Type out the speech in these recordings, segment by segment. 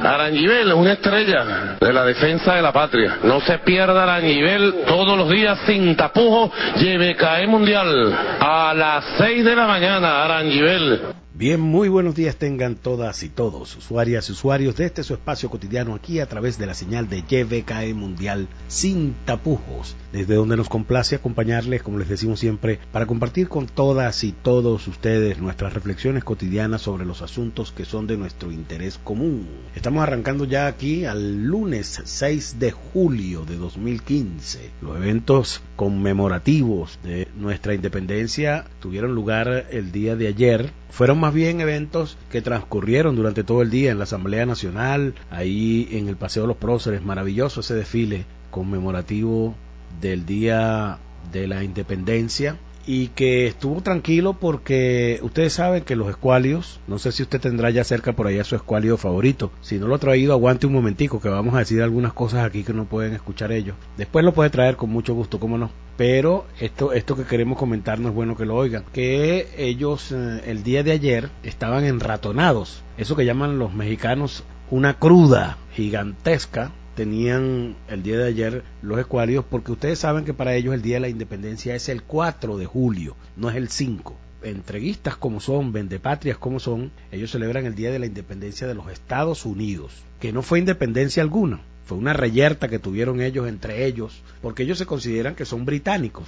Arangibel es una estrella de la defensa de la patria. No se pierda Arangibel todos los días sin tapujos. YBKE Mundial a las 6 de la mañana, Arangibel. Bien, muy buenos días tengan todas y todos, usuarias y usuarios de este su espacio cotidiano aquí a través de la señal de YBKE Mundial sin tapujos, desde donde nos complace acompañarles, como les decimos siempre, para compartir con todas y todos ustedes nuestras reflexiones cotidianas sobre los asuntos que son de nuestro interés común. Estamos arrancando ya aquí al lunes 6 de julio de 2015. Los eventos conmemorativos de nuestra independencia tuvieron lugar el día de ayer. Fueron más bien eventos que transcurrieron durante todo el día en la Asamblea Nacional, ahí en el Paseo de los Próceres, maravilloso ese desfile conmemorativo del Día de la Independencia, y que estuvo tranquilo porque ustedes saben que los escualios, no sé si usted tendrá ya cerca por allá su escualio favorito, si no lo ha traído aguante un momentico que vamos a decir algunas cosas aquí que no pueden escuchar ellos, después lo puede traer con mucho gusto, cómo no, pero esto que queremos comentar no es bueno que lo oigan, que ellos el día de ayer estaban enratonados, eso que llaman los mexicanos una cruda gigantesca, tenían el día de ayer los escualios, porque ustedes saben que para ellos el día de la independencia es el 4 de julio, no es el 5. Entreguistas como son, vendepatrias como son, ellos celebran el día de la independencia de los Estados Unidos, que no fue independencia alguna, fue una reyerta que tuvieron ellos entre ellos, porque ellos se consideran que son británicos.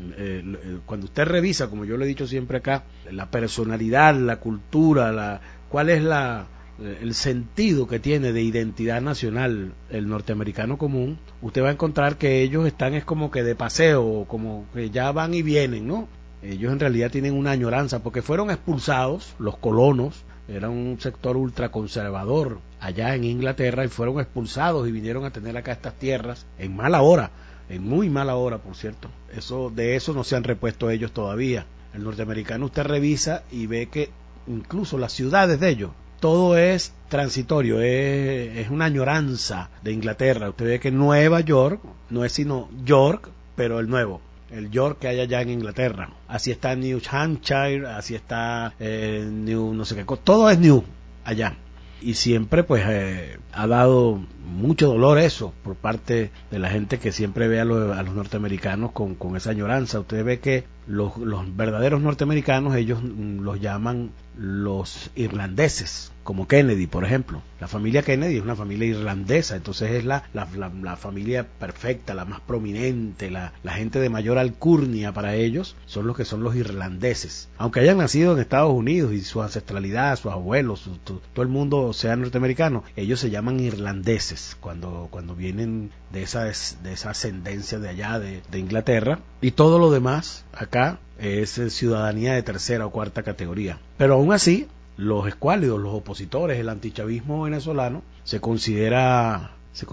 Cuando usted revisa, como yo le he dicho siempre acá, la personalidad, la cultura, cuál es el sentido que tiene de identidad nacional el norteamericano común, usted va a encontrar que ellos están es como que de paseo, como que ya van y vienen, ¿no? Ellos en realidad tienen una añoranza, porque fueron expulsados, los colonos, era un sector ultraconservador allá en Inglaterra, y fueron expulsados y vinieron a tener acá estas tierras en mala hora, en muy mala hora, por cierto. De eso no se han repuesto ellos todavía. El norteamericano usted revisa y ve que incluso las ciudades de ellos, todo es transitorio, es una añoranza de Inglaterra. Usted ve que Nueva York no es sino York, pero el nuevo, el York que hay allá en Inglaterra. Así está New Hampshire, así está New no sé qué, todo es New allá. Y siempre pues ha dado mucho dolor eso por parte de la gente que siempre ve a los norteamericanos con esa añoranza. Usted ve que los verdaderos norteamericanos, ellos los llaman los irlandeses, como Kennedy, por ejemplo. La familia Kennedy es una familia irlandesa, entonces es la familia perfecta, la más prominente, la gente de mayor alcurnia para ellos, son los que son los irlandeses. Aunque hayan nacido en Estados Unidos y su ancestralidad, sus abuelos, todo el mundo sea norteamericano, ellos se llaman irlandeses cuando vienen de esa ascendencia de allá, de Inglaterra, y todo lo demás acá es ciudadanía de tercera o cuarta categoría. Pero aún así, los escuálidos, los opositores, el antichavismo venezolano, se considera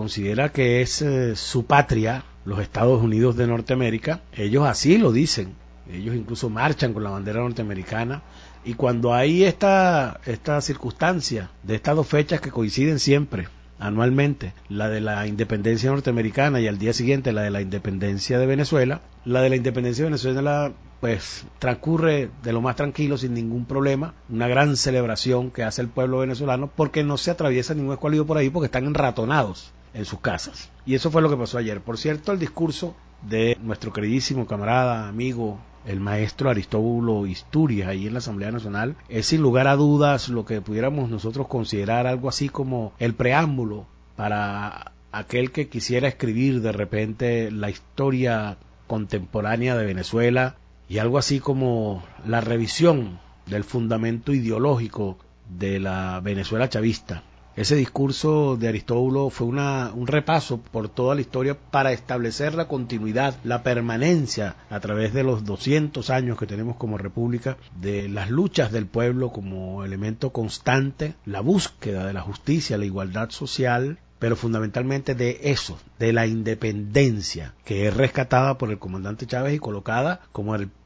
que es su patria, los Estados Unidos de Norteamérica. Ellos así lo dicen, ellos incluso marchan con la bandera norteamericana, y cuando hay esta circunstancia de estas dos fechas que coinciden siempre, anualmente, la de la independencia norteamericana y al día siguiente la de la independencia de Venezuela, la de la independencia de Venezuela pues transcurre de lo más tranquilo, sin ningún problema, una gran celebración que hace el pueblo venezolano, porque no se atraviesa ningún escuálido por ahí, porque están enratonados en sus casas. Y eso fue lo que pasó ayer. Por cierto, el discurso de nuestro queridísimo camarada, amigo, el maestro Aristóbulo Isturias, ahí en la Asamblea Nacional, es sin lugar a dudas lo que pudiéramos nosotros considerar algo así como el preámbulo para aquel que quisiera escribir de repente la historia contemporánea de Venezuela, y algo así como la revisión del fundamento ideológico de la Venezuela chavista. Ese discurso de Aristóbulo fue un repaso por toda la historia para establecer la continuidad, la permanencia a través de los 200 años que tenemos como república, de las luchas del pueblo como elemento constante, la búsqueda de la justicia, la igualdad social, pero fundamentalmente de eso, de la independencia, que es rescatada por el comandante Chávez y colocada como el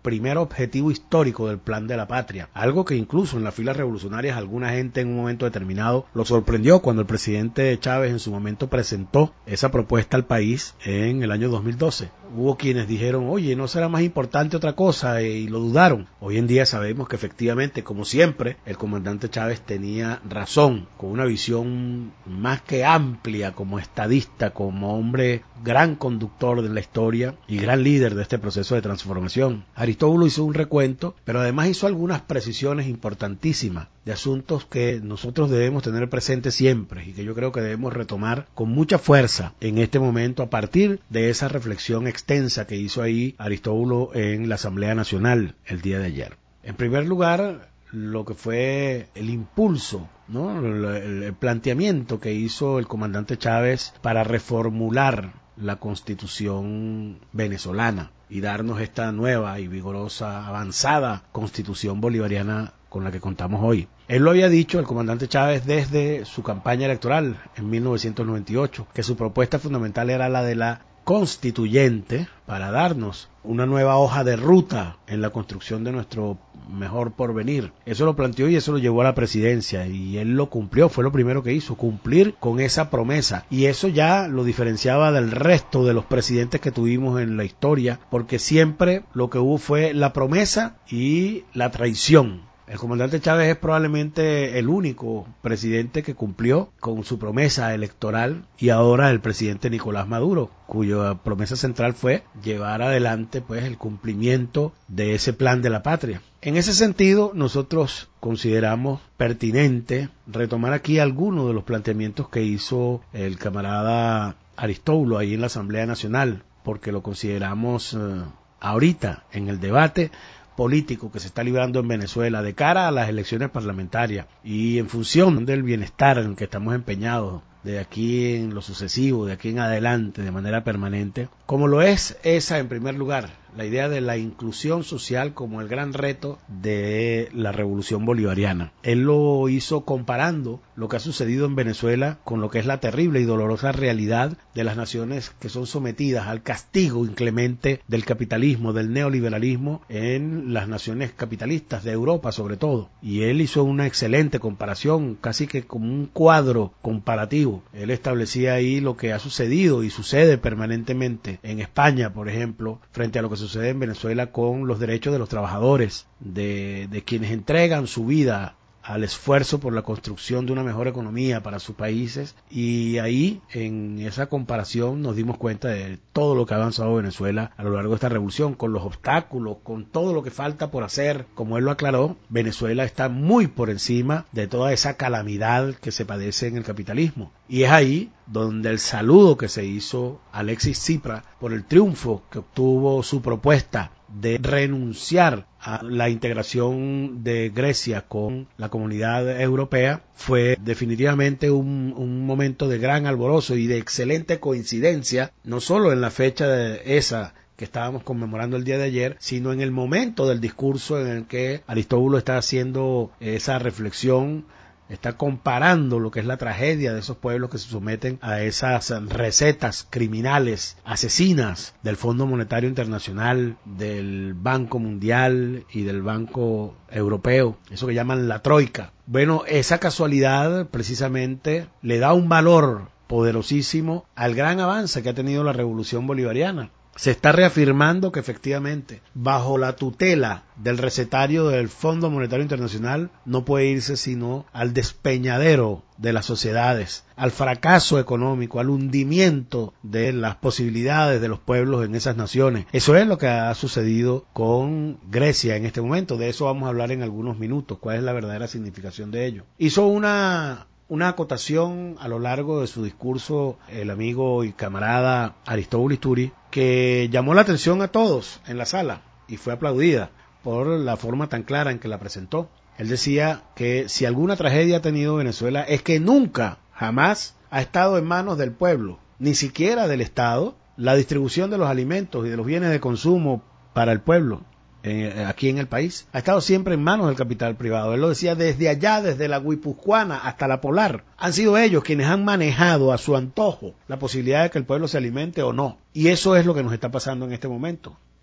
primer objetivo histórico del Plan de la Patria, algo que incluso en las filas revolucionarias alguna gente en un momento determinado lo sorprendió cuando el presidente Chávez en su momento presentó esa propuesta al país en el año 2012. Hubo quienes dijeron, oye, ¿no será más importante otra cosa? Y lo dudaron. Hoy en día sabemos que efectivamente, como siempre, el comandante Chávez tenía razón, con una visión más que amplia como estadista, como hombre gran conductor de la historia y gran líder de este proceso de transformación. Aristóbulo hizo un recuento, pero además hizo algunas precisiones importantísimas de asuntos que nosotros debemos tener presentes siempre y que yo creo que debemos retomar con mucha fuerza en este momento a partir de esa reflexión extensa que hizo ahí Aristóbulo en la Asamblea Nacional el día de ayer. En primer lugar, lo que fue el impulso, ¿no? El planteamiento que hizo el comandante Chávez para reformular la Constitución venezolana y darnos esta nueva y vigorosa, avanzada Constitución bolivariana con la que contamos hoy. Él lo había dicho, el comandante Chávez, desde su campaña electoral en 1998, que su propuesta fundamental era la de la constituyente para darnos una nueva hoja de ruta en la construcción de nuestro mejor porvenir. Eso lo planteó y eso lo llevó a la presidencia y él lo cumplió, fue lo primero que hizo, cumplir con esa promesa, y eso ya lo diferenciaba del resto de los presidentes que tuvimos en la historia, porque siempre lo que hubo fue la promesa y la traición. El comandante Chávez es probablemente el único presidente que cumplió con su promesa electoral, y ahora el presidente Nicolás Maduro, cuya promesa central fue llevar adelante pues el cumplimiento de ese plan de la patria. En ese sentido, nosotros consideramos pertinente retomar aquí algunos de los planteamientos que hizo el camarada Aristóbulo ahí en la Asamblea Nacional, porque lo consideramos ahorita en el debate político que se está librando en Venezuela de cara a las elecciones parlamentarias y en función del bienestar en el que estamos empeñados de aquí en lo sucesivo, de aquí en adelante, de manera permanente, como lo es esa en primer lugar, la idea de la inclusión social como el gran reto de la revolución bolivariana. Él lo hizo comparando lo que ha sucedido en Venezuela con lo que es la terrible y dolorosa realidad de las naciones que son sometidas al castigo inclemente del capitalismo, del neoliberalismo en las naciones capitalistas de Europa sobre todo. Y él hizo una excelente comparación, casi que como un cuadro comparativo. Él establecía ahí lo que ha sucedido y sucede permanentemente en España, por ejemplo, frente a lo que sucede en Venezuela con los derechos de los trabajadores, de quienes entregan su vida al esfuerzo por la construcción de una mejor economía para sus países, y ahí en esa comparación nos dimos cuenta de todo lo que ha avanzado Venezuela a lo largo de esta revolución, con los obstáculos, con todo lo que falta por hacer. Como él lo aclaró, Venezuela está muy por encima de toda esa calamidad que se padece en el capitalismo, y es ahí donde el saludo que se hizo a Alexis Tsipras por el triunfo que obtuvo su propuesta de renunciar a la integración de Grecia con la comunidad europea fue definitivamente un momento de gran alborozo y de excelente coincidencia, no solo en la fecha de esa que estábamos conmemorando el día de ayer, sino en el momento del discurso en el que Aristóbulo está haciendo esa reflexión, está comparando lo que es la tragedia de esos pueblos que se someten a esas recetas criminales, asesinas del Fondo Monetario Internacional, del Banco Mundial y del Banco Europeo, eso que llaman la Troika. Bueno, esa casualidad precisamente le da un valor poderosísimo al gran avance que ha tenido la revolución bolivariana. Se está reafirmando que efectivamente, bajo la tutela del recetario del Fondo Monetario Internacional, no puede irse sino al despeñadero de las sociedades, al fracaso económico, al hundimiento de las posibilidades de los pueblos en esas naciones. Eso es lo que ha sucedido con Grecia en este momento. De eso vamos a hablar en algunos minutos, cuál es la verdadera significación de ello. Hizo una acotación a lo largo de su discurso el amigo y camarada Aristóbulo Isturi, que llamó la atención a todos en la sala y fue aplaudida por la forma tan clara en que la presentó. Él decía que si alguna tragedia ha tenido Venezuela es que nunca, jamás ha estado en manos del pueblo, ni siquiera del Estado, la distribución de los alimentos y de los bienes de consumo para el pueblo. Aquí en el país, ha estado siempre en manos del capital privado. Él lo decía, desde allá, desde la Guipuzcoana hasta la Polar, han sido ellos quienes han manejado a su antojo la posibilidad de que el pueblo se alimente o no. Y eso es lo que nos está pasando en este momento.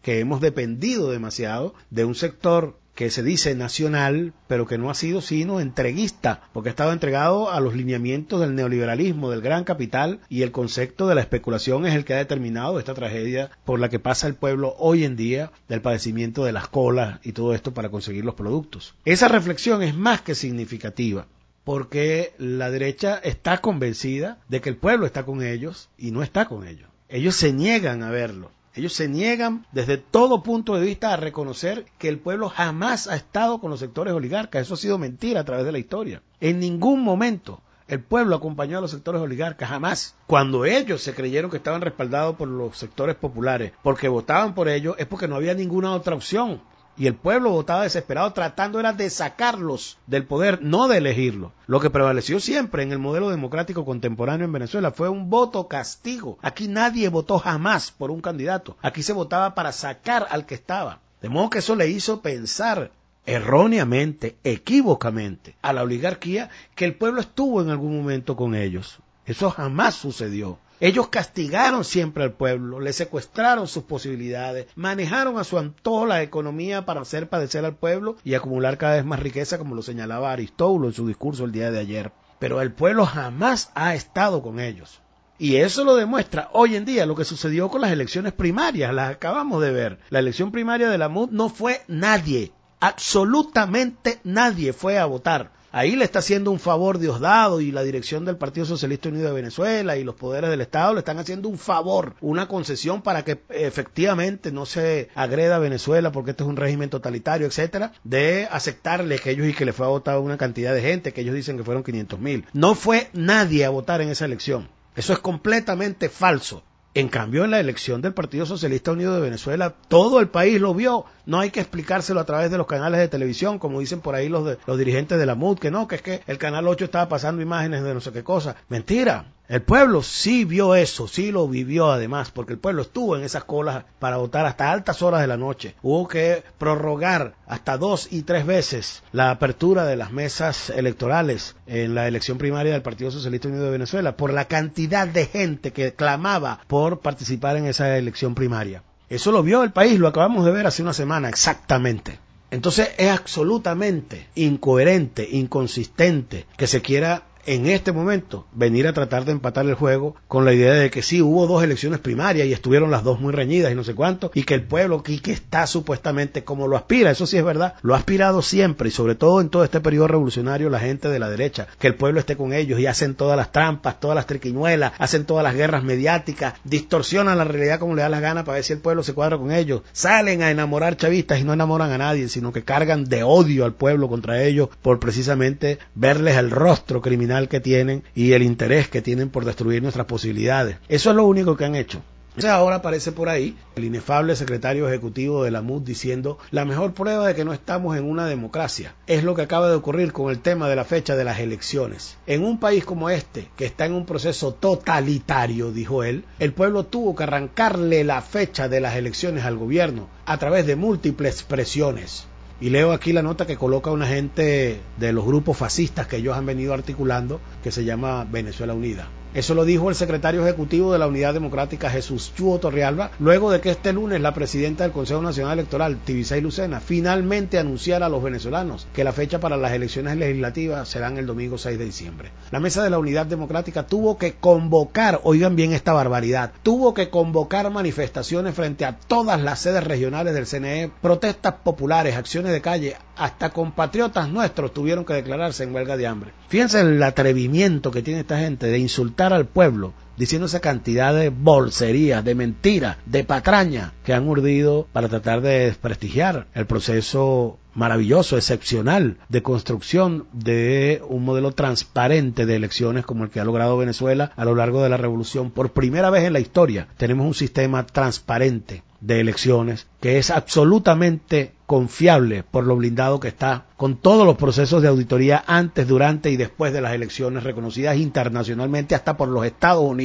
que hemos dependido demasiado de un sector que se dice nacional, pero que no ha sido sino entreguista, porque ha estado entregado a los lineamientos del neoliberalismo, del gran capital, y el concepto de la especulación es el que ha determinado esta tragedia por la que pasa el pueblo hoy en día, del padecimiento de las colas y todo esto para conseguir los productos. Esa reflexión es más que significativa, porque la derecha está convencida de que el pueblo está con ellos y no está con ellos. Ellos se niegan a verlo. Ellos se niegan desde todo punto de vista a reconocer que el pueblo jamás ha estado con los sectores oligarcas. Eso ha sido mentira a través de la historia. En ningún momento el pueblo acompañó a los sectores oligarcas, jamás. Cuando ellos se creyeron que estaban respaldados por los sectores populares, porque votaban por ellos, es porque no había ninguna otra opción. Y el pueblo votaba desesperado, tratando era de sacarlos del poder, no de elegirlos. Lo que prevaleció siempre en el modelo democrático contemporáneo en Venezuela fue un voto castigo. Aquí nadie votó jamás por un candidato. Aquí se votaba para sacar al que estaba. De modo que eso le hizo pensar erróneamente, equívocamente, a la oligarquía que el pueblo estuvo en algún momento con ellos. Eso jamás sucedió. Ellos castigaron siempre al pueblo, le secuestraron sus posibilidades, manejaron a su antojo la economía para hacer padecer al pueblo y acumular cada vez más riqueza, como lo señalaba Aristóbulo en su discurso el día de ayer. Pero el pueblo jamás ha estado con ellos. Y eso lo demuestra hoy en día lo que sucedió con las elecciones primarias, las acabamos de ver. La elección primaria de la MUD no fue nadie, absolutamente nadie fue a votar. Ahí le está haciendo un favor Diosdado y la dirección del Partido Socialista Unido de Venezuela y los poderes del Estado le están haciendo un favor, una concesión para que efectivamente no se agreda a Venezuela porque este es un régimen totalitario, etcétera, de aceptarle que ellos y que le fue a votar una cantidad de gente, que ellos dicen que fueron 500,000. No fue nadie a votar en esa elección. Eso es completamente falso. En cambio, en la elección del Partido Socialista Unido de Venezuela, todo el país lo vio. No hay que explicárselo a través de los canales de televisión, como dicen por ahí los dirigentes de la MUD, que no, que es que el Canal 8 estaba pasando imágenes de no sé qué cosa. Mentira. El pueblo sí vio eso, sí lo vivió además, porque el pueblo estuvo en esas colas para votar hasta altas horas de la noche. Hubo que prorrogar hasta 2 y 3 veces la apertura de las mesas electorales en la elección primaria del Partido Socialista Unido de Venezuela por la cantidad de gente que clamaba por participar en esa elección primaria. Eso lo vio el país, lo acabamos de ver hace una semana exactamente. Entonces es absolutamente incoherente, inconsistente que se quiera en este momento venir a tratar de empatar el juego con la idea de que sí, hubo 2 elecciones primarias y estuvieron las 2 muy reñidas y no sé cuánto, y que el pueblo que está supuestamente como lo aspira, eso sí es verdad, lo ha aspirado siempre y sobre todo en todo este periodo revolucionario la gente de la derecha, que el pueblo esté con ellos y hacen todas las trampas, todas las triquiñuelas, hacen todas las guerras mediáticas, distorsionan la realidad como le da la gana para ver si el pueblo se cuadra con ellos, salen a enamorar chavistas y no enamoran a nadie, sino que cargan de odio al pueblo contra ellos por precisamente verles el rostro criminal que tienen y el interés que tienen por destruir nuestras posibilidades. Eso es lo único que han hecho. Ahora aparece por ahí el inefable secretario ejecutivo de la MUD diciendo la mejor prueba de que no estamos en una democracia es lo que acaba de ocurrir con el tema de la fecha de las elecciones. En un país como este, que está en un proceso totalitario, dijo él, el pueblo tuvo que arrancarle la fecha de las elecciones al gobierno a través de múltiples presiones. Y leo aquí la nota que coloca una gente de los grupos fascistas que ellos han venido articulando, que se llama Venezuela Unida. Eso lo dijo el secretario ejecutivo de la Unidad Democrática, Jesús Chuo Torrealba, luego de que este lunes la presidenta del Consejo Nacional Electoral, Tibisay Lucena, finalmente anunciara a los venezolanos que la fecha para las elecciones legislativas serán el domingo 6 de diciembre. La mesa de la Unidad Democrática tuvo que convocar, oigan bien esta barbaridad, tuvo que convocar manifestaciones frente a todas las sedes regionales del CNE, protestas populares, acciones de calle, hasta compatriotas nuestros tuvieron que declararse en huelga de hambre. Fíjense el atrevimiento que tiene esta gente de insultar al pueblo diciendo esa cantidad de bolserías, de mentiras, de patraña que han urdido para tratar de desprestigiar el proceso maravilloso, excepcional de construcción de un modelo transparente de elecciones como el que ha logrado Venezuela a lo largo de la revolución. Por primera vez en la historia tenemos un sistema transparente de elecciones que es absolutamente confiable por lo blindado que está, con todos los procesos de auditoría antes, durante y después de las elecciones reconocidas internacionalmente hasta por los Estados Unidos.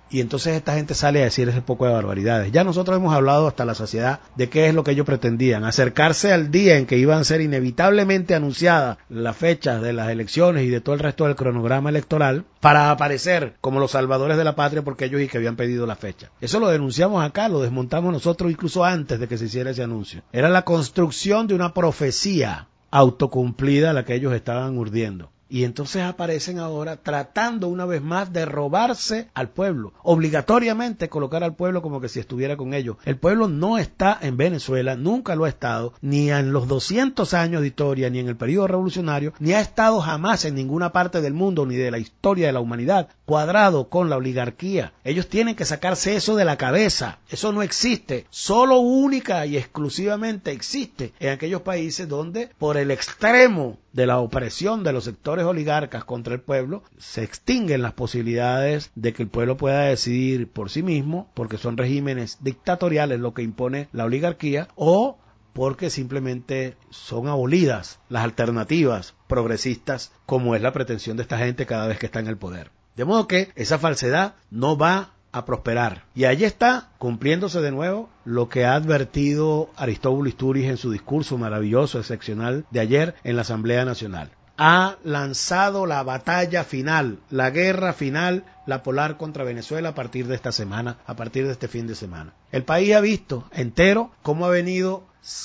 Y entonces esta gente sale a decir ese poco de barbaridades. Ya nosotros hemos hablado hasta la saciedad de qué es lo que ellos pretendían. Acercarse al día en que iban a ser inevitablemente anunciadas las fechas de las elecciones y de todo el resto del cronograma electoral para aparecer como los salvadores de la patria porque ellos y que habían pedido la fecha. Eso lo denunciamos acá, lo desmontamos nosotros incluso antes de que se hiciera ese anuncio. Era la construcción de una profecía autocumplida a la que ellos estaban urdiendo. Y entonces aparecen ahora tratando una vez más de robarse al pueblo, obligatoriamente colocar al pueblo como que si estuviera con ellos. El pueblo no está en Venezuela, nunca lo ha estado, ni en los 200 años de historia, ni en el periodo revolucionario, ni ha estado jamás en ninguna parte del mundo, ni de la historia de la humanidad, cuadrado con la oligarquía. Ellos tienen que sacarse eso de la cabeza, eso no existe, solo única y exclusivamente existe en aquellos países donde por el extremo de la opresión de los sectores oligarcas contra el pueblo, se extinguen las posibilidades de que el pueblo pueda decidir por sí mismo, porque son regímenes dictatoriales lo que impone la oligarquía, o porque simplemente son abolidas las alternativas progresistas, como es la pretensión de esta gente cada vez que está en el poder. De modo que esa falsedad no va a prosperar. Y allí está cumpliéndose de nuevo lo que ha advertido Aristóbulo Istúriz en su discurso maravilloso, excepcional de ayer en la Asamblea Nacional. Ha lanzado la batalla final, la guerra final, la polar contra Venezuela a partir de esta semana, a partir de este fin de semana. El país ha visto entero cómo ha venido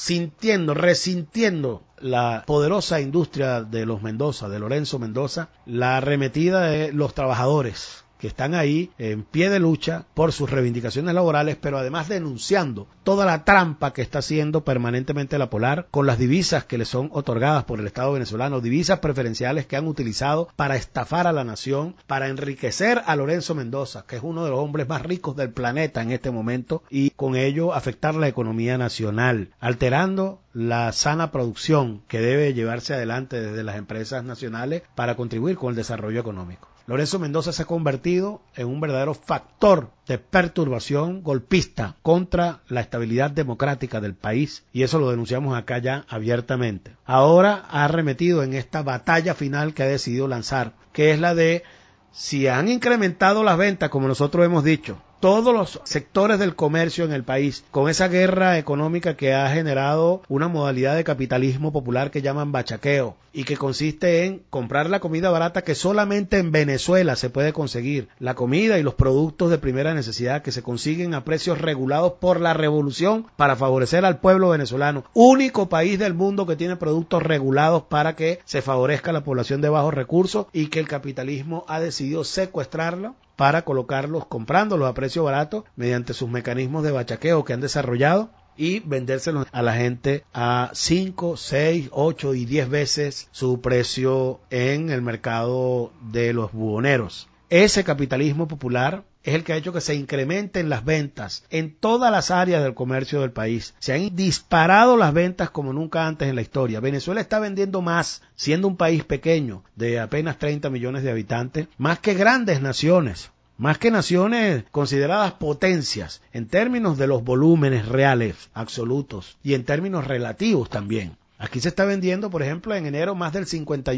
resintiendo la poderosa industria de los Mendoza, de Lorenzo Mendoza, la arremetida de los trabajadores que están ahí en pie de lucha por sus reivindicaciones laborales, pero además denunciando toda la trampa que está haciendo permanentemente la Polar con las divisas que le son otorgadas por el Estado venezolano, divisas preferenciales que han utilizado para estafar a la nación, para enriquecer a Lorenzo Mendoza, que es uno de los hombres más ricos del planeta en este momento, y con ello afectar la economía nacional, alterando la sana producción que debe llevarse adelante desde las empresas nacionales para contribuir con el desarrollo económico. Lorenzo Mendoza se ha convertido en un verdadero factor de perturbación golpista contra la estabilidad democrática del país, y eso lo denunciamos acá ya abiertamente. Ahora ha arremetido en esta batalla final que ha decidido lanzar, que es la de si han incrementado las ventas, como nosotros hemos dicho, todos los sectores del comercio en el país, con esa guerra económica que ha generado una modalidad de capitalismo popular que llaman bachaqueo, y que consiste en comprar la comida barata que solamente en Venezuela se puede conseguir, la comida y los productos de primera necesidad que se consiguen a precios regulados por la revolución para favorecer al pueblo venezolano, único país del mundo que tiene productos regulados para que se favorezca a la población de bajos recursos, y que el capitalismo ha decidido secuestrarlo para colocarlos, comprándolos a precio barato mediante sus mecanismos de bachaqueo que han desarrollado, y vendérselos a la gente a 5, 6, 8 y 10 veces su precio en el mercado de los buhoneros. Ese capitalismo popular es el que ha hecho que se incrementen las ventas en todas las áreas del comercio del país. Se han disparado las ventas como nunca antes en la historia. Venezuela está vendiendo más, siendo un país pequeño de apenas 30 millones de habitantes, más que grandes naciones, más que naciones consideradas potencias en términos de los volúmenes reales, absolutos, y en términos relativos también. Aquí se está vendiendo, por ejemplo, en enero más del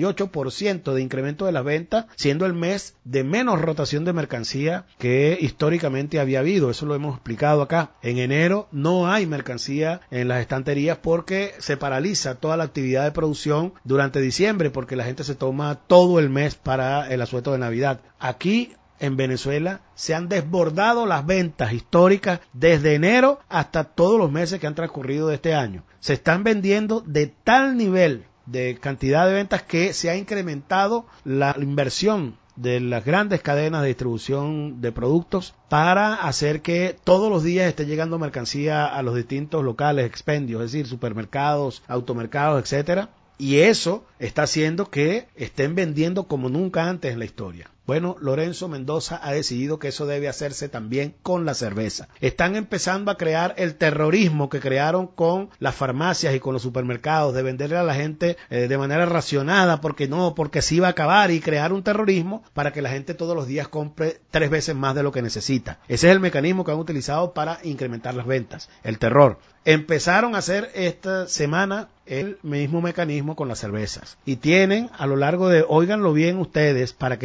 58% de incremento de las ventas, siendo el mes de menos rotación de mercancía que históricamente había habido. Eso lo hemos explicado acá. En enero no hay mercancía en las estanterías porque se paraliza toda la actividad de producción durante diciembre, porque la gente se toma todo el mes para el asueto de Navidad. Aquí en Venezuela se han desbordado las ventas históricas desde enero hasta todos los meses que han transcurrido de este año. Se están vendiendo de tal nivel de cantidad de ventas que se ha incrementado la inversión de las grandes cadenas de distribución de productos para hacer que todos los días esté llegando mercancía a los distintos locales, expendios, es decir, supermercados, automercados, etcétera. Y eso está haciendo que estén vendiendo como nunca antes en la historia. Bueno, Lorenzo Mendoza ha decidido que eso debe hacerse también con la cerveza. Están empezando a crear el terrorismo que crearon con las farmacias y con los supermercados, de venderle a la gente de manera racionada, porque se iba a acabar, y crear un terrorismo para que la gente todos los días compre 3 veces más de lo que necesita. Ese es el mecanismo que han utilizado para incrementar las ventas, el terror. Empezaron a hacer esta semana el mismo mecanismo con las cervezas. Y tienen a lo largo de, óiganlo bien ustedes, para que tengan en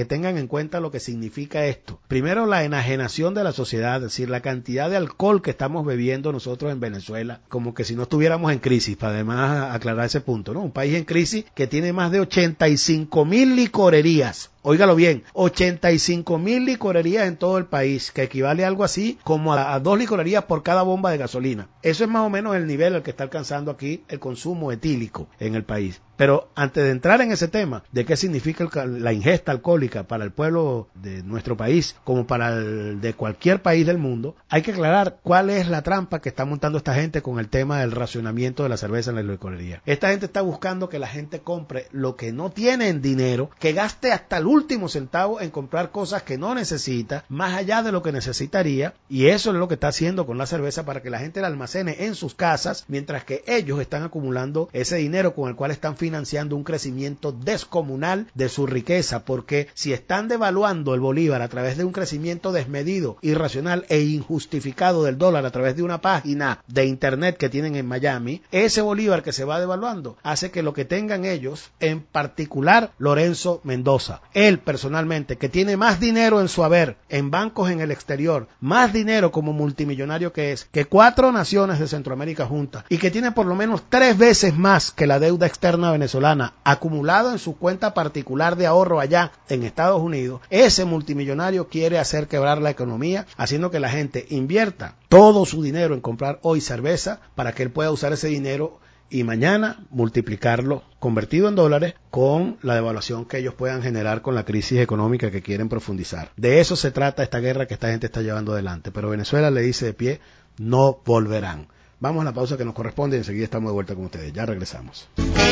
cuenta lo que significa esto. Primero, la enajenación de la sociedad, es decir, la cantidad de alcohol que estamos bebiendo nosotros en Venezuela, como que si no estuviéramos en crisis, para además aclarar ese punto, ¿no? Un país en crisis que tiene más de 85,000 licorerías. Óigalo bien, 85,000 licorerías en todo el país, que equivale a algo así como a 2 licorerías por cada bomba de gasolina. Eso es más o menos el nivel al que está alcanzando aquí el consumo etílico en el país. Pero antes de entrar en ese tema de qué significa la ingesta alcohólica para el pueblo de nuestro país, como para el de cualquier país del mundo, hay que aclarar cuál es la trampa que está montando esta gente con el tema del racionamiento de la cerveza en la licorería. Esta gente está buscando que la gente compre lo que no tiene en dinero, que gaste hasta el último centavo en comprar cosas que no necesita, más allá de lo que necesitaría, y eso es lo que está haciendo con la cerveza para que la gente la almacene en sus casas, mientras que ellos están acumulando ese dinero con el cual están financiando un crecimiento descomunal de su riqueza, porque si están devaluando el bolívar a través de un crecimiento desmedido, irracional e injustificado del dólar a través de una página de internet que tienen en Miami, ese bolívar que se va devaluando hace que lo que tengan ellos, en particular Lorenzo Mendoza, él personalmente, que tiene más dinero en su haber en bancos en el exterior, más dinero como multimillonario que es, que 4 naciones de Centroamérica juntas, y que tiene por lo menos 3 veces más que la deuda externa venezolana acumulado en su cuenta particular de ahorro allá en Estados Unidos, ese multimillonario quiere hacer quebrar la economía, haciendo que la gente invierta todo su dinero en comprar hoy cerveza para que él pueda usar ese dinero y mañana multiplicarlo, convertido en dólares, con la devaluación que ellos puedan generar con la crisis económica que quieren profundizar. De eso se trata esta guerra que esta gente está llevando adelante. Pero Venezuela le dice de pie, no volverán. Vamos a la pausa que nos corresponde y enseguida estamos de vuelta con ustedes. Ya regresamos.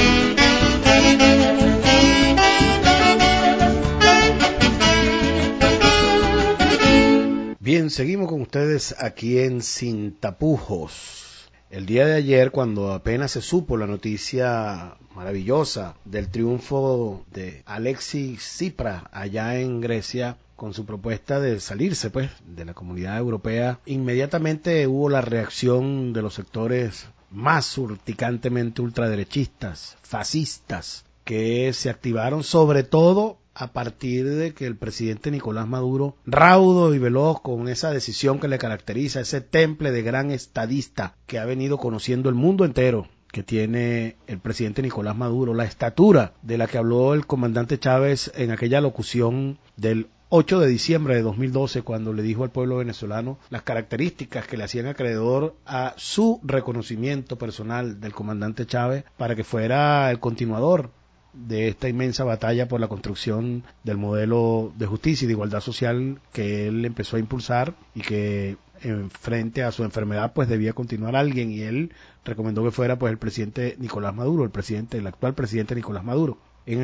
Bien, seguimos con ustedes aquí en Sin Tapujos. El día de ayer, cuando apenas se supo la noticia maravillosa del triunfo de Alexis Tsipras allá en Grecia, con su propuesta de salirse pues de la Comunidad Europea, inmediatamente hubo la reacción de los sectores más urticantemente ultraderechistas, fascistas, que se activaron sobre todo a partir de que el presidente Nicolás Maduro, raudo y veloz con esa decisión que le caracteriza, ese temple de gran estadista que ha venido conociendo el mundo entero, que tiene el presidente Nicolás Maduro, la estatura de la que habló el comandante Chávez en aquella locución del 8 de diciembre de 2012, cuando le dijo al pueblo venezolano las características que le hacían acreedor a su reconocimiento personal del comandante Chávez para que fuera el continuador de esta inmensa batalla por la construcción del modelo de justicia y de igualdad social que él empezó a impulsar y que frente a su enfermedad pues debía continuar alguien, y él recomendó que fuera pues el presidente Nicolás Maduro, el actual presidente Nicolás Maduro. En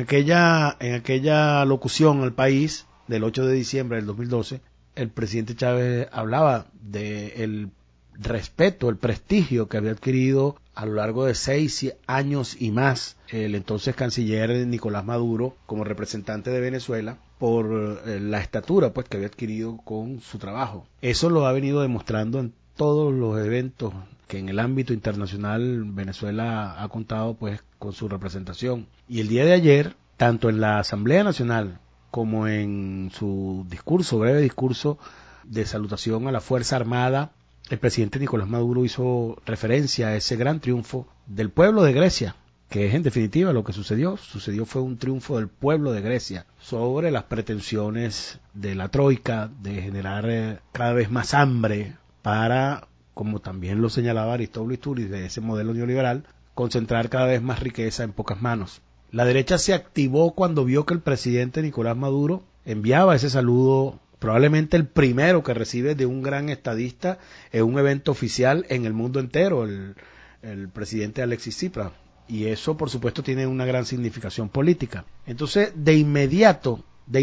aquella locución al país del 8 de diciembre del 2012, el presidente Chávez hablaba del respeto, el prestigio que había adquirido a lo largo de 6 años y más el entonces canciller Nicolás Maduro como representante de Venezuela por la estatura pues que había adquirido con su trabajo. Eso lo ha venido demostrando en todos los eventos que en el ámbito internacional Venezuela ha contado pues con su representación. Y el día de ayer, tanto en la Asamblea Nacional como en su breve discurso de salutación a la Fuerza Armada, el presidente Nicolás Maduro hizo referencia a ese gran triunfo del pueblo de Grecia, que es en definitiva lo que sucedió. Fue un triunfo del pueblo de Grecia sobre las pretensiones de la Troika de generar cada vez más hambre para, como también lo señalaba Aristóbulo Istúriz de ese modelo neoliberal, concentrar cada vez más riqueza en pocas manos. La derecha se activó cuando vio que el presidente Nicolás Maduro enviaba ese saludo, probablemente el primero que recibe de un gran estadista en un evento oficial en el mundo entero, el presidente Alexis Tsipras. Y eso, por supuesto, tiene una gran significación política. Entonces, de inmediato,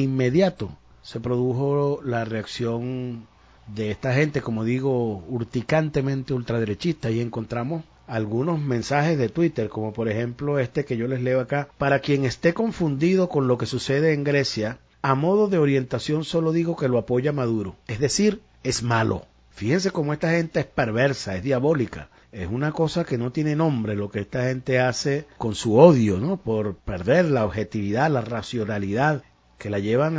se produjo la reacción de esta gente, como digo, urticantemente ultraderechista, y encontramos algunos mensajes de Twitter, como por ejemplo este que yo les leo acá: para quien esté confundido con lo que sucede en Grecia, a modo de orientación solo digo que lo apoya Maduro, es decir, es malo. Fíjense cómo esta gente es perversa, es diabólica. Es una cosa que no tiene nombre lo que esta gente hace con su odio, ¿no? Por perder la objetividad, la racionalidad, que la llevan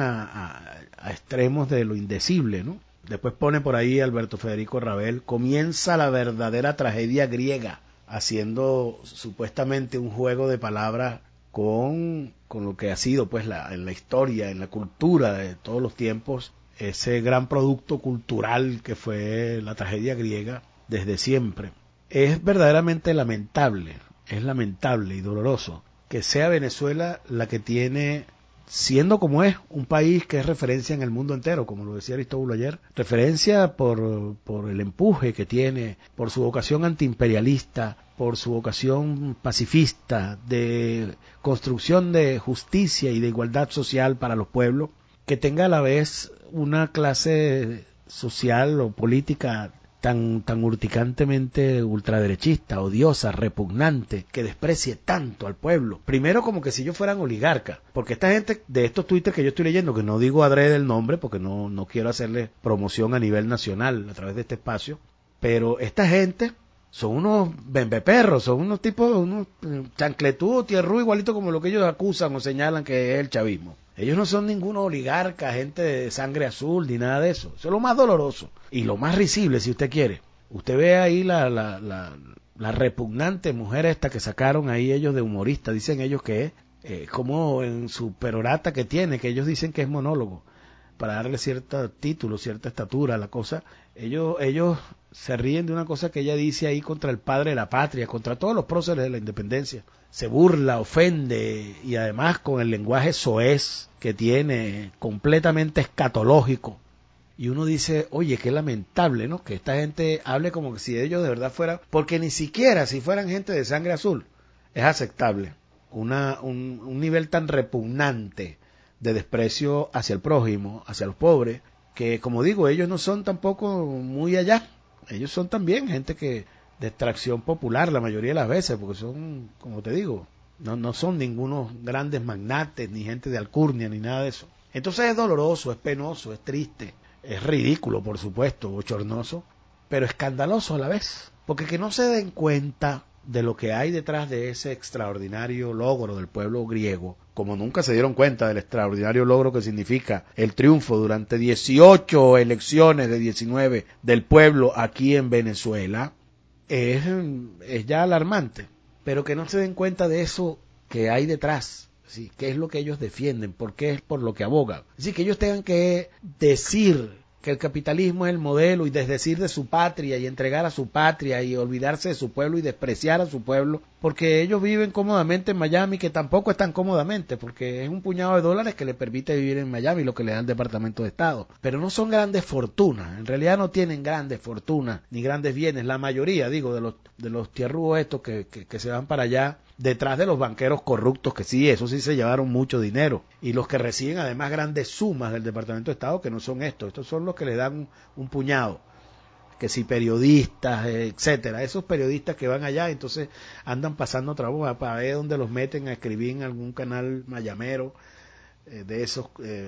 a extremos de lo indecible, ¿no? Después pone por ahí Alberto Federico Rabel, comienza la verdadera tragedia griega, haciendo supuestamente un juego de palabras con lo que ha sido pues en la historia, en la cultura de todos los tiempos, ese gran producto cultural que fue la tragedia griega desde siempre. Es verdaderamente lamentable, es lamentable y doloroso que sea Venezuela la que tiene, siendo como es, un país que es referencia en el mundo entero, como lo decía Aristóbulo ayer, referencia por el empuje que tiene, por su vocación antiimperialista, por su vocación pacifista, de construcción de justicia y de igualdad social para los pueblos, que tenga a la vez una clase social o política tan urticantemente ultraderechista, odiosa, repugnante, que desprecie tanto al pueblo. Primero como que si ellos fueran oligarcas, porque esta gente de estos twitters que yo estoy leyendo, que no digo adrede el nombre porque no quiero hacerle promoción a nivel nacional a través de este espacio, pero esta gente son unos bembeperros, son unos tipos, unos chancletudos, tierrú, igualito como lo que ellos acusan o señalan que es el chavismo. Ellos no son ningún oligarca, gente de sangre azul, ni nada de eso. Eso es lo más doloroso y lo más risible, si usted quiere. Usted ve ahí la repugnante mujer esta que sacaron ahí ellos de humorista. Dicen ellos que es como en su perorata que tiene, que ellos dicen que es monólogo, para darle cierto título, cierta estatura a la cosa. Ellos se ríen de una cosa que ella dice ahí contra el padre de la patria, contra todos los próceres de la independencia. Se burla, ofende, y además con el lenguaje soez que tiene, completamente escatológico. Y uno dice, oye, qué lamentable, ¿no? Que esta gente hable como que si ellos de verdad fueran, porque ni siquiera si fueran gente de sangre azul, es aceptable. Un nivel tan repugnante de desprecio hacia el prójimo, hacia los pobres, que como digo, ellos no son tampoco muy allá. Ellos son también gente que de extracción popular la mayoría de las veces, porque son, como te digo, no son ningunos grandes magnates, ni gente de alcurnia, ni nada de eso. Entonces es doloroso, es penoso, es triste, es ridículo, por supuesto, bochornoso, pero escandaloso a la vez, porque que no se den cuenta de lo que hay detrás de ese extraordinario logro del pueblo griego, como nunca se dieron cuenta del extraordinario logro que significa el triunfo durante 18 elecciones de 19 del pueblo aquí en Venezuela, es ya alarmante, pero que no se den cuenta de eso que hay detrás, ¿sí? ¿Qué es lo que ellos defienden? ¿Por qué es por lo que abogan? Así que ellos tengan que decir que el capitalismo es el modelo y desdecir de su patria y entregar a su patria y olvidarse de su pueblo y despreciar a su pueblo, porque ellos viven cómodamente en Miami, que tampoco están cómodamente, porque es un puñado de dólares que le permite vivir en Miami, lo que le da el Departamento de Estado. Pero no son grandes fortunas, en realidad no tienen grandes fortunas ni grandes bienes, la mayoría, digo, de los tierrúos estos que se van para allá, detrás de los banqueros corruptos, que sí, eso sí se llevaron mucho dinero, y los que reciben además grandes sumas del Departamento de Estado, que no son estos son los que le dan un puñado, que si periodistas, etcétera, esos periodistas que van allá, entonces andan pasando trabajo para ver dónde los meten a escribir en algún canal mayamero, de esos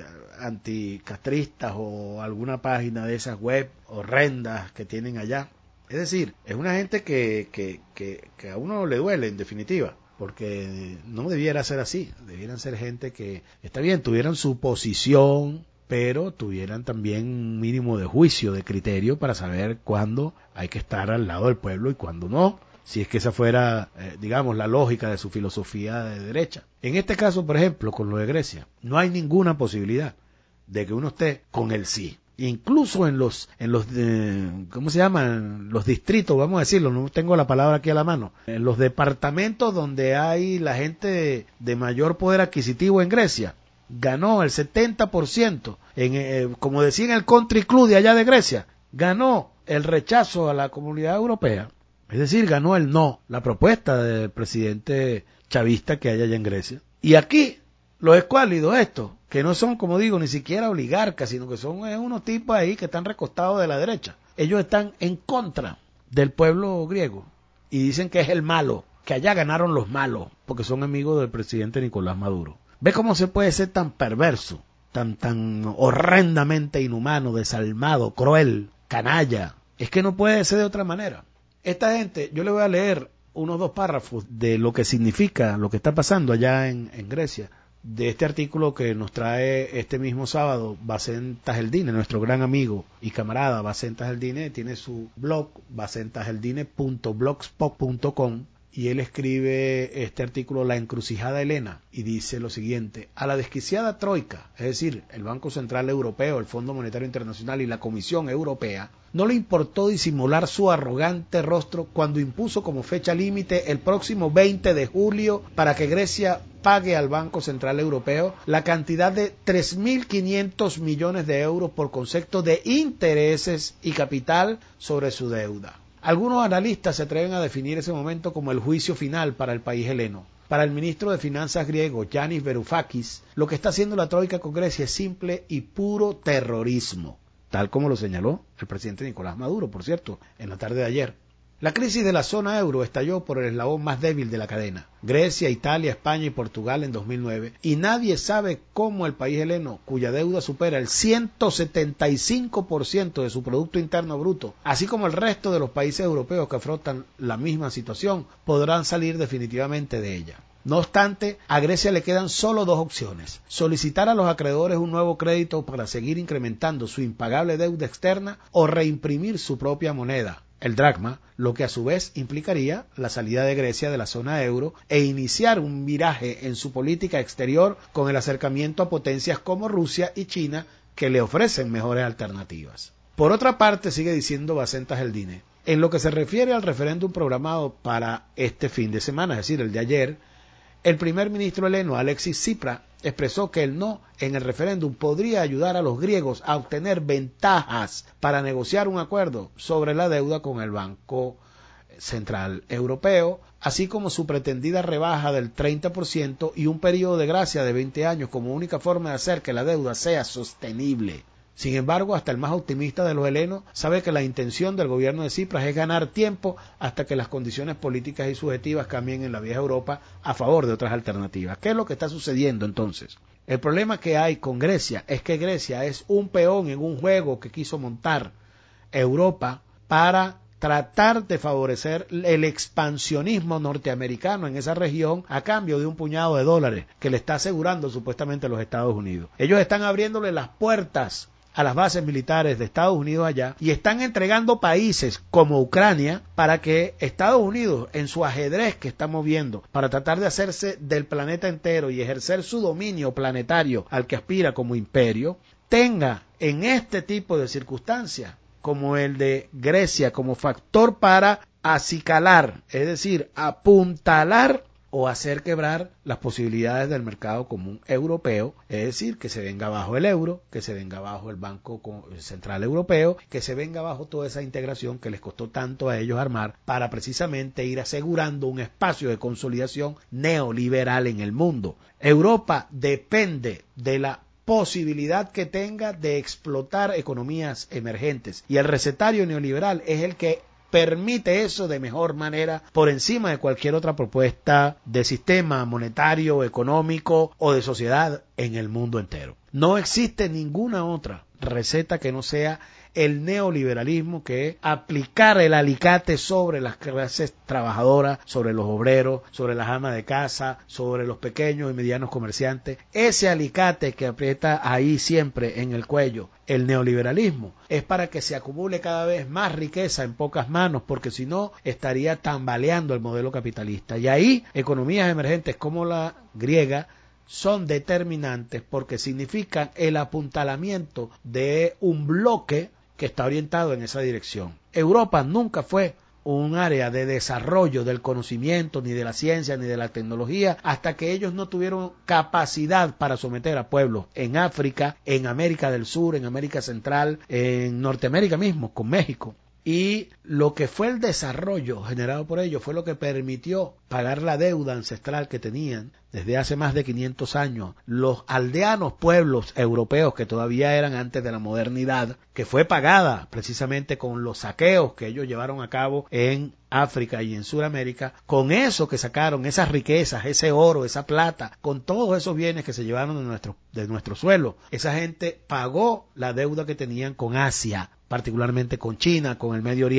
anticastristas, o alguna página de esas web horrendas que tienen allá. Es decir, es una gente que a uno le duele, en definitiva, porque no debiera ser así. Debieran ser gente que, está bien, tuvieran su posición, pero tuvieran también un mínimo de juicio, de criterio, para saber cuándo hay que estar al lado del pueblo y cuándo no, si es que esa fuera, digamos, la lógica de su filosofía de derecha. En este caso, por ejemplo, con lo de Grecia, no hay ninguna posibilidad de que uno esté con el sí. Incluso en los ¿cómo se llaman? Los distritos, vamos a decirlo, no tengo la palabra aquí a la mano, en los departamentos donde hay la gente de mayor poder adquisitivo en Grecia, ganó el 70%, como decía en el country club de allá de Grecia, ganó el rechazo a la Comunidad Europea, es decir, ganó el no, la propuesta del presidente chavista que hay allá en Grecia. Y aquí, los escuálidos estos, que no son, como digo, ni siquiera oligarcas, sino que son unos tipos ahí que están recostados de la derecha. Ellos están en contra del pueblo griego y dicen que es el malo, que allá ganaron los malos, porque son amigos del presidente Nicolás Maduro. ¿Ve cómo se puede ser tan perverso, tan horrendamente inhumano, desalmado, cruel, canalla? Es que no puede ser de otra manera. Esta gente, yo le voy a leer unos 2 párrafos de lo que significa lo que está pasando allá en Grecia. de este artículo que nos trae este mismo sábado Bacén Tajeldine, nuestro gran amigo y camarada Bacén Tajeldine, tiene su blog bacentajeldine.blogspot.com, y él escribe este artículo La encrucijada Elena, y dice lo siguiente: a la desquiciada troika, es decir, el Banco Central Europeo, el Fondo Monetario Internacional y la Comisión Europea, no le importó disimular su arrogante rostro cuando impuso como fecha límite el próximo 20 de julio para que Grecia pague al Banco Central Europeo la cantidad de 3.500 millones de euros por concepto de intereses y capital sobre su deuda. Algunos analistas se atreven a definir ese momento como el juicio final para el país heleno. Para el ministro de Finanzas griego, Yanis Varoufakis, lo que está haciendo la troika con Grecia es simple y puro terrorismo, tal como lo señaló el presidente Nicolás Maduro, por cierto, en la tarde de ayer. La crisis de la zona euro estalló por el eslabón más débil de la cadena: Grecia, Italia, España y Portugal en 2009, y nadie sabe cómo el país heleno, cuya deuda supera el 175% de su Producto Interno Bruto, así como el resto de los países europeos que afrontan la misma situación, podrán salir definitivamente de ella. No obstante, a Grecia le quedan solo dos opciones: solicitar a los acreedores un nuevo crédito para seguir incrementando su impagable deuda externa, o reimprimir su propia moneda, el dracma, lo que a su vez implicaría la salida de Grecia de la zona euro e iniciar un viraje en su política exterior con el acercamiento a potencias como Rusia y China, que le ofrecen mejores alternativas. Por otra parte, sigue diciendo Bacén Tajeldine, en lo que se refiere al referéndum programado para este fin de semana, es decir, el de ayer, el primer ministro heleno, Alexis Tsipras, expresó que el no en el referéndum podría ayudar a los griegos a obtener ventajas para negociar un acuerdo sobre la deuda con el Banco Central Europeo, así como su pretendida rebaja del 30% y un periodo de gracia de 20 años como única forma de hacer que la deuda sea sostenible. Sin embargo, hasta el más optimista de los helenos sabe que la intención del gobierno de Tsipras es ganar tiempo hasta que las condiciones políticas y subjetivas cambien en la vieja Europa a favor de otras alternativas. ¿Qué es lo que está sucediendo entonces? El problema que hay con Grecia es que Grecia es un peón en un juego que quiso montar Europa para tratar de favorecer el expansionismo norteamericano en esa región a cambio de un puñado de dólares que le está asegurando supuestamente los Estados Unidos. Ellos están abriéndole las puertas a las bases militares de Estados Unidos allá y están entregando países como Ucrania para que Estados Unidos, en su ajedrez que está moviendo para tratar de hacerse del planeta entero y ejercer su dominio planetario al que aspira como imperio, tenga en este tipo de circunstancias como el de Grecia como factor para acicalar, es decir, apuntalar o hacer quebrar las posibilidades del mercado común europeo, es decir, que se venga abajo el euro, que se venga abajo el Banco Central Europeo, que se venga abajo toda esa integración que les costó tanto a ellos armar para precisamente ir asegurando un espacio de consolidación neoliberal en el mundo. Europa depende de la posibilidad que tenga de explotar economías emergentes, y el recetario neoliberal es el que permite eso de mejor manera por encima de cualquier otra propuesta de sistema monetario, económico o de sociedad en el mundo entero. No existe ninguna otra receta que no sea el neoliberalismo, que es aplicar el alicate sobre las clases trabajadoras, sobre los obreros, sobre las amas de casa, sobre los pequeños y medianos comerciantes. Ese alicate que aprieta ahí siempre en el cuello el neoliberalismo es para que se acumule cada vez más riqueza en pocas manos, porque si no estaría tambaleando el modelo capitalista. Y ahí economías emergentes como la griega son determinantes porque significan el apuntalamiento de un bloque que está orientado en esa dirección. Europa nunca fue un área de desarrollo del conocimiento, ni de la ciencia, ni de la tecnología, hasta que ellos no tuvieron capacidad para someter a pueblos en África, en América del Sur, en América Central, en Norteamérica mismo, con México. Y lo que fue el desarrollo generado por ellos fue lo que permitió pagar la deuda ancestral que tenían desde hace más de 500 años los aldeanos pueblos europeos que todavía eran antes de la modernidad, que fue pagada precisamente con los saqueos que ellos llevaron a cabo en África y en Sudamérica. Con eso que sacaron, esas riquezas, ese oro, esa plata, con todos esos bienes que se llevaron de nuestro suelo, esa gente pagó la deuda que tenían con Asia, particularmente con China, con el Medio Oriente.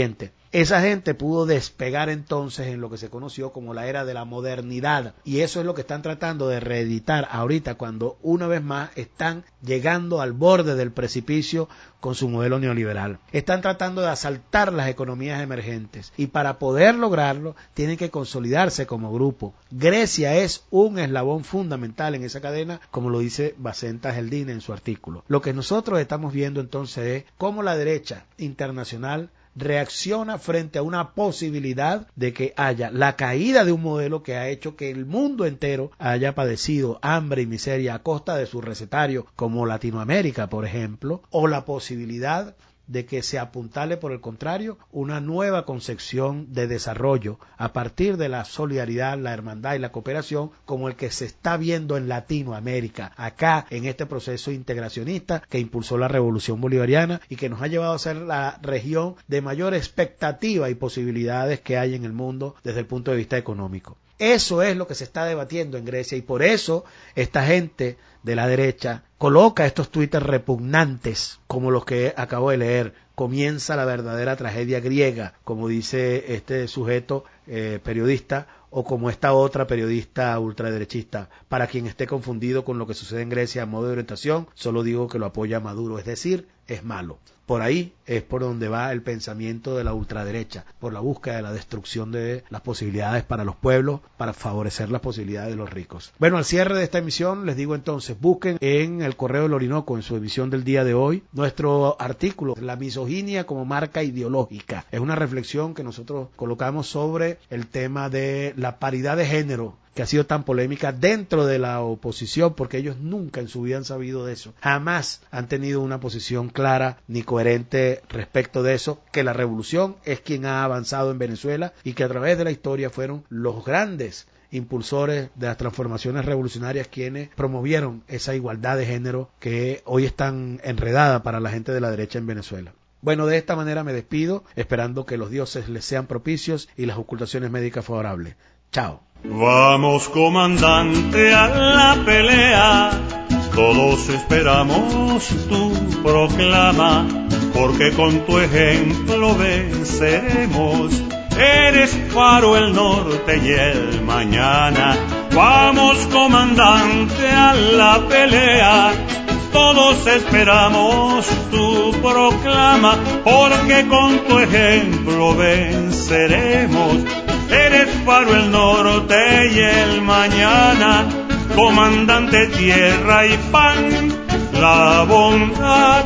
Esa gente pudo despegar entonces en lo que se conoció como la era de la modernidad, y eso es lo que están tratando de reeditar ahorita, cuando una vez más están llegando al borde del precipicio con su modelo neoliberal. Están tratando de asaltar las economías emergentes, y para poder lograrlo tienen que consolidarse como grupo. Grecia es un eslabón fundamental en esa cadena, como lo dice Bacenta Geldine en su artículo. Lo que nosotros estamos viendo entonces es cómo la derecha internacional reacciona frente a una posibilidad de que haya la caída de un modelo que ha hecho que el mundo entero haya padecido hambre y miseria a costa de sus recetarios, como Latinoamérica, por ejemplo, o la posibilidad de que se apuntale, por el contrario, una nueva concepción de desarrollo a partir de la solidaridad, la hermandad y la cooperación, como el que se está viendo en Latinoamérica, acá en este proceso integracionista que impulsó la Revolución Bolivariana y que nos ha llevado a ser la región de mayor expectativa y posibilidades que hay en el mundo desde el punto de vista económico. Eso es lo que se está debatiendo en Grecia, y por eso esta gente de la derecha coloca estos tuites repugnantes como los que acabo de leer. Comienza la verdadera tragedia griega, como dice este sujeto periodista, o como esta otra periodista ultraderechista. Para quien esté confundido con lo que sucede en Grecia a modo de orientación, solo digo que lo apoya Maduro, es decir, es malo. Por ahí es por donde va el pensamiento de la ultraderecha, por la búsqueda de la destrucción de las posibilidades para los pueblos, para favorecer las posibilidades de los ricos. Bueno, al cierre de esta emisión les digo entonces, busquen en el Correo del Orinoco, en su emisión del día de hoy, nuestro artículo, La misoginia como marca ideológica. Es una reflexión que nosotros colocamos sobre el tema de la paridad de género, que ha sido tan polémica dentro de la oposición, porque ellos nunca en su vida han sabido de eso, jamás han tenido una posición clara ni coherente respecto de eso, que la revolución es quien ha avanzado en Venezuela y que a través de la historia fueron los grandes impulsores de las transformaciones revolucionarias quienes promovieron esa igualdad de género que hoy es tan enredada para la gente de la derecha en Venezuela. Bueno, de esta manera me despido, esperando que los dioses les sean propicios y las ocultaciones médicas favorables. Chao. Vamos, comandante, a la pelea, todos esperamos tu proclama, porque con tu ejemplo venceremos. Eres faro el norte y el mañana. Vamos, comandante, a la pelea, todos esperamos tu proclama, porque con tu ejemplo venceremos. Eres faro el norte y el mañana, comandante tierra y pan, la bondad,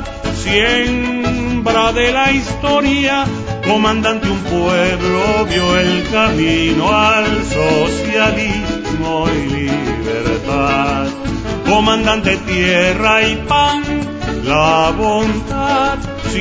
siembra de la historia, comandante un pueblo vio el camino al socialismo y libertad. Comandante tierra y pan, la bondad,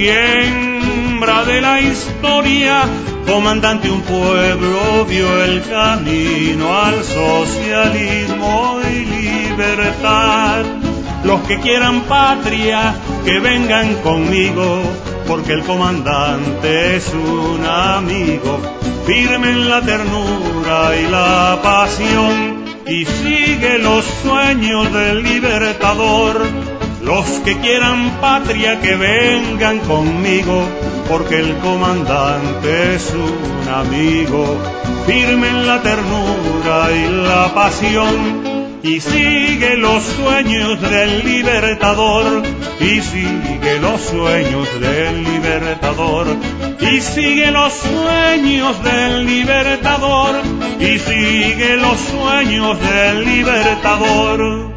siembra de la historia, comandante un pueblo vio el camino al socialismo y libertad. Los que quieran patria, que vengan conmigo, porque el comandante es un amigo, firme en la ternura y la pasión, y sigue los sueños del libertador. Los que quieran patria, que vengan conmigo, porque el comandante es un amigo, firme en la ternura y la pasión, y sigue los sueños del libertador, y sigue los sueños del libertador, y sigue los sueños del libertador, y sigue los sueños del libertador.